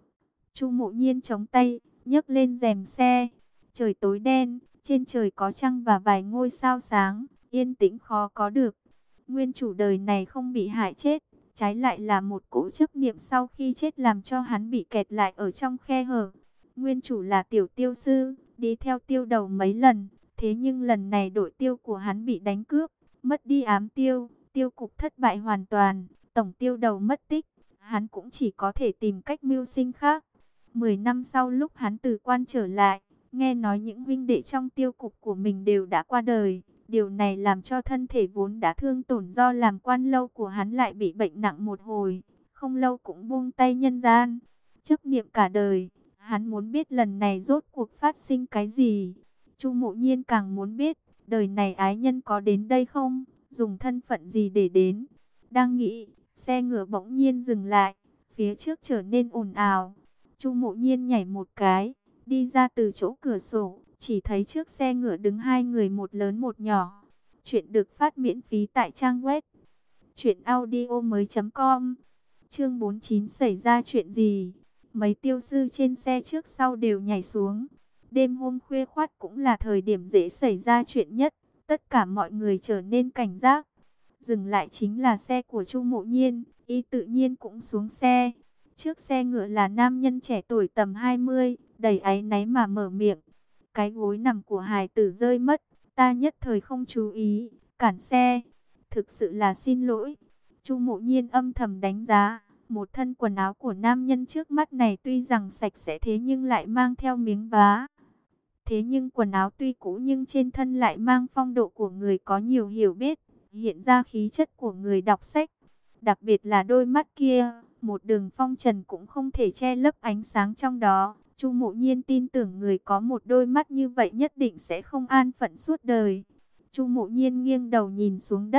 Chu Mộ Nhiên chống tay, nhấc lên rèm xe. Trời tối đen, trên trời có trăng và vài ngôi sao sáng, yên tĩnh khó có được. Nguyên chủ đời này không bị hại chết, trái lại là một cỗ chấp niệm sau khi chết làm cho hắn bị kẹt lại ở trong khe hở. Nguyên chủ là tiểu tiêu sư, đi theo tiêu đầu mấy lần, thế nhưng lần này đội tiêu của hắn bị đánh cướp, mất đi ám tiêu, tiêu cục thất bại hoàn toàn, tổng tiêu đầu mất tích, hắn cũng chỉ có thể tìm cách mưu sinh khác. Mười năm sau lúc hắn từ quan trở lại, nghe nói những huynh đệ trong tiêu cục của mình đều đã qua đời. Điều này làm cho thân thể vốn đã thương tổn do làm quan lâu của hắn lại bị bệnh nặng một hồi. Không lâu cũng buông tay nhân gian. Chấp niệm cả đời, hắn muốn biết lần này rốt cuộc phát sinh cái gì. Chu Mộ Nhiên càng muốn biết, đời này ái nhân có đến đây không? Dùng thân phận gì để đến? Đang nghĩ, xe ngựa bỗng nhiên dừng lại. Phía trước trở nên ồn ào. Chu Mộ Nhiên nhảy một cái, đi ra từ chỗ cửa sổ, chỉ thấy trước xe ngựa đứng hai người, một lớn một nhỏ. Chuyện được phát miễn phí tại trang web truyện audio mới.com. Chương bốn mươi chín, xảy ra chuyện gì? Mấy tiêu sư trên xe trước sau đều nhảy xuống. Đêm hôm khuya khoắt cũng là thời điểm dễ xảy ra chuyện nhất. Tất cả mọi người trở nên cảnh giác. Dừng lại chính là xe của Chu Mộ Nhiên, y tự nhiên cũng xuống xe. Trước xe ngựa là nam nhân trẻ tuổi tầm hai mươi, đầy áy náy mà mở miệng. Cái gối nằm của hài tử rơi mất, ta nhất thời không chú ý, cản xe. Thực sự là xin lỗi. Chu Mộ Nhiên âm thầm đánh giá, một thân quần áo của nam nhân trước mắt này tuy rằng sạch sẽ thế nhưng lại mang theo miếng vá. Thế nhưng quần áo tuy cũ nhưng trên thân lại mang phong độ của người có nhiều hiểu biết, hiện ra khí chất của người đọc sách. Đặc biệt là đôi mắt kia, một đường phong trần cũng không thể che lấp ánh sáng trong đó. Chu Mộ Nhiên tin tưởng người có một đôi mắt như vậy nhất định sẽ không an phận suốt đời. Chu Mộ Nhiên nghiêng đầu nhìn xuống đất,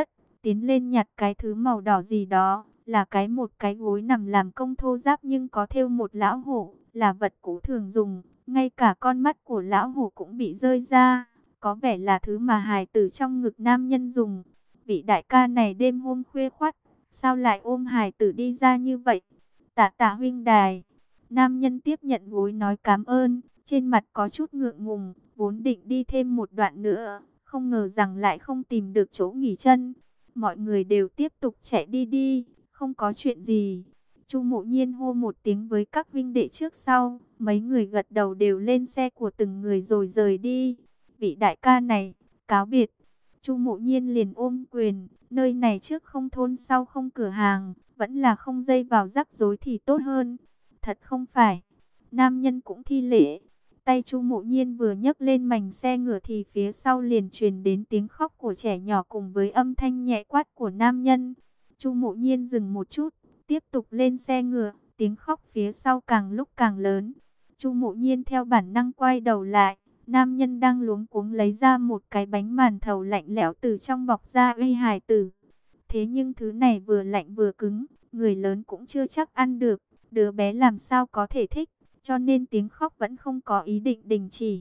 tiến lên nhặt cái thứ màu đỏ gì đó, là cái một cái gối nằm làm công thô ráp nhưng có thêu một lão hổ, là vật cũ thường dùng, ngay cả con mắt của lão hổ cũng bị rơi ra, có vẻ là thứ mà hài tử trong ngực nam nhân dùng. Vị đại ca này đêm hôm khuya khoắt, sao lại ôm hài tử đi ra như vậy? Tạ tạ huynh đài. Nam nhân tiếp nhận gối nói cảm ơn, trên mặt có chút ngượng ngùng, vốn định đi thêm một đoạn nữa, không ngờ rằng lại không tìm được chỗ nghỉ chân. Mọi người đều tiếp tục chạy đi đi, không có chuyện gì. Chu Mộ Nhiên hô một tiếng với các huynh đệ trước sau, mấy người gật đầu đều lên xe của từng người rồi rời đi. Vị đại ca này, cáo biệt. Chu Mộ Nhiên liền ôm quyền, nơi này trước không thôn sau không cửa hàng, vẫn là không dây vào rắc rối thì tốt hơn. Thật không phải. Nam nhân cũng thi lễ. Tay Chu Mộ Nhiên vừa nhấc lên mành xe ngựa thì phía sau liền truyền đến tiếng khóc của trẻ nhỏ cùng với âm thanh nhẹ quát của nam nhân. Chu Mộ Nhiên dừng một chút, tiếp tục lên xe ngựa, tiếng khóc phía sau càng lúc càng lớn. Chu Mộ Nhiên theo bản năng quay đầu lại, nam nhân đang luống cuống lấy ra một cái bánh màn thầu lạnh lẽo từ trong bọc ra uy hài tử. Thế nhưng thứ này vừa lạnh vừa cứng, người lớn cũng chưa chắc ăn được, đứa bé làm sao có thể thích, cho nên tiếng khóc vẫn không có ý định đình chỉ.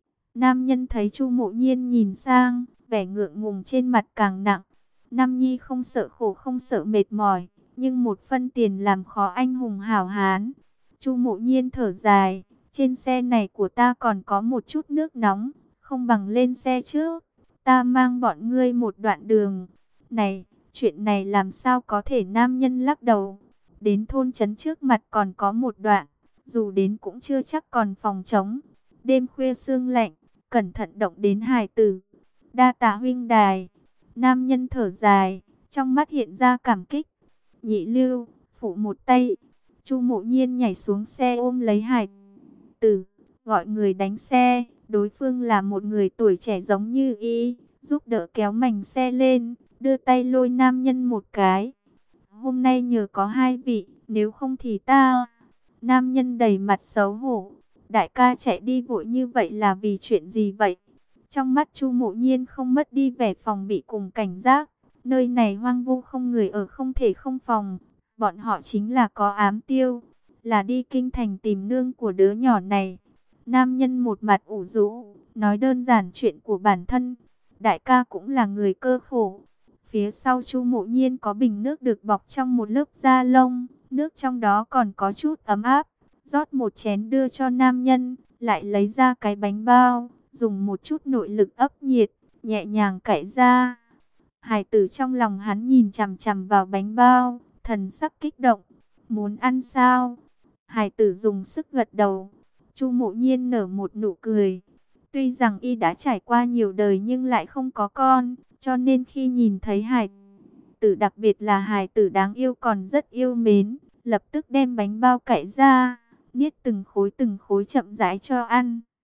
Nam nhân thấy Chu Mộ Nhiên nhìn sang, vẻ ngượng ngùng trên mặt càng nặng. Nam nhi không sợ khổ không sợ mệt mỏi, nhưng một phân tiền làm khó anh hùng hảo hán. Chu Mộ Nhiên thở dài, trên xe này của ta còn có một chút nước nóng, không bằng lên xe trước, ta mang bọn ngươi một đoạn đường. Này, chuyện này làm sao có thể? Nam nhân lắc đầu. Đến thôn trấn trước mặt còn có một đoạn, dù đến cũng chưa chắc còn phòng trống. Đêm khuya sương lạnh, cẩn thận động đến hài tử. Đa tạ huynh đài. Nam nhân thở dài, trong mắt hiện ra cảm kích. Nhị lưu, phụ một tay. Chu Mộ Nhiên nhảy xuống xe ôm lấy hài tử, gọi người đánh xe. Đối phương là một người tuổi trẻ giống như y, giúp đỡ kéo mành xe lên, đưa tay lôi nam nhân một cái. Hôm nay nhờ có hai vị, nếu không thì ta... Nam nhân đầy mặt xấu hổ. Đại ca chạy đi vội như vậy là vì chuyện gì vậy? Trong mắt Chu Mộ Nhiên không mất đi vẻ phòng bị cùng cảnh giác. Nơi này hoang vu không người ở, không thể không phòng. Bọn họ chính là có ám tiêu, là đi kinh thành tìm nương của đứa nhỏ này. Nam nhân một mặt ủ rũ, nói đơn giản chuyện của bản thân. Đại ca cũng là người cơ khổ. Phía sau Chu Mộ Nhiên có bình nước được bọc trong một lớp da lông, nước trong đó còn có chút ấm áp. Rót một chén đưa cho nam nhân, lại lấy ra cái bánh bao, dùng một chút nội lực ấp nhiệt, nhẹ nhàng cạy ra. Hài tử trong lòng hắn nhìn chằm chằm vào bánh bao, thần sắc kích động. Muốn ăn sao? Hài tử dùng sức gật đầu. Chu Mộ Nhiên nở một nụ cười. Tuy rằng y đã trải qua nhiều đời nhưng lại không có con, cho nên khi nhìn thấy hài tử, đặc biệt là hài tử đáng yêu còn rất yêu mến, lập tức đem bánh bao cạy ra, niết từng khối từng khối chậm rãi cho ăn.